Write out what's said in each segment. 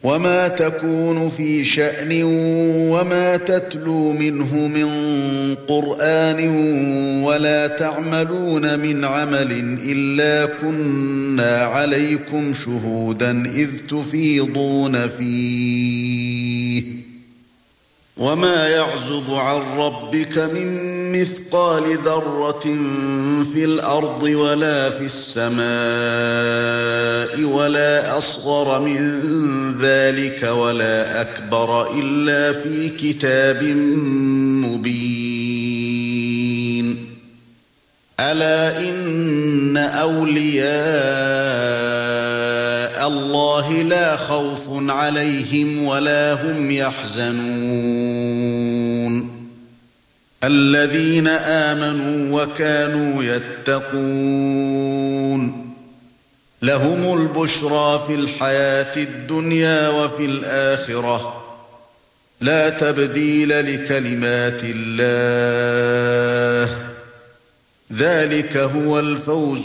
وما تكون في شأن وما تتلو منه من قرآن ولا تعملون من عمل إلا كنا عليكم شهودا إذ تفيضون فيه وما يعزب عن ربك من مثقال ذرة في الأرض ولا في السماء ولا أصغر من ذلك ولا أكبر إلا في كتاب مبين ألا إن أولياء الله لا خوف عليهم ولا هم يحزنون الذين آمنوا وكانوا يتقون لهم البشرى في الحياة الدنيا وفي الآخرة لا تبديل لكلمات الله ذلك هو الفوز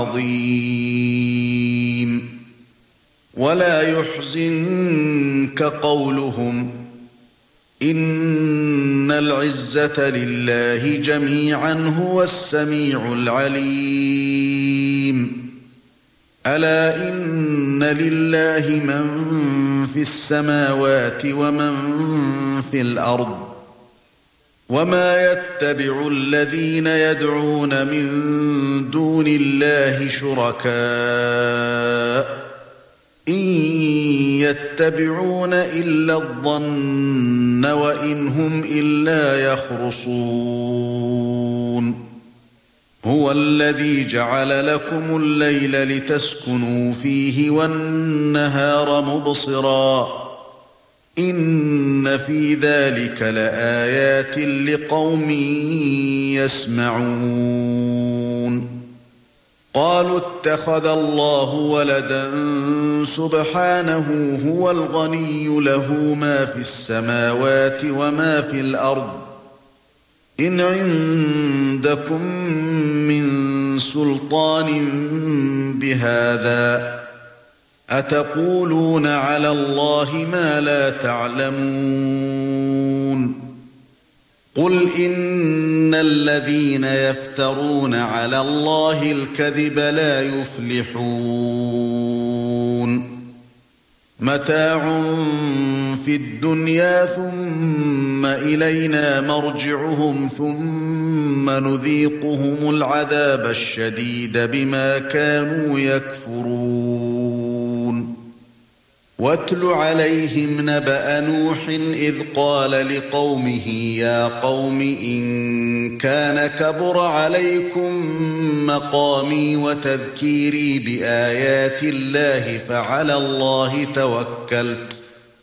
العظيم ولا يحزنك قولهم إن العزة لله جميعا هو السميع العليم ألا إن لله من في السماوات ومن في الأرض وما يتبع الذين يدعون من دون الله شركاء إن يتبعون إلا الظن وإن هم إلا يخرصون هو الذي جعل لكم الليل لتسكنوا فيه والنهار مبصرا إن في ذلك لآيات لقوم يسمعون قالوا اتخذ الله ولدا سبحانه هو الغني له ما في السماوات وما في الأرض إن عندكم من سلطان بهذا أتقولون على الله ما لا تعلمون قل إن الذين يفترون على الله الكذب لا يفلحون متاع في الدنيا ثم إلينا مرجعهم ثم نذيقهم العذاب الشديد بما كانوا يكفرون واتل عليهم نبأ نوح إذ قال لقومه يا قوم إن كان كبر عليكم مقامي وتذكيري بآيات الله فعلى الله توكلت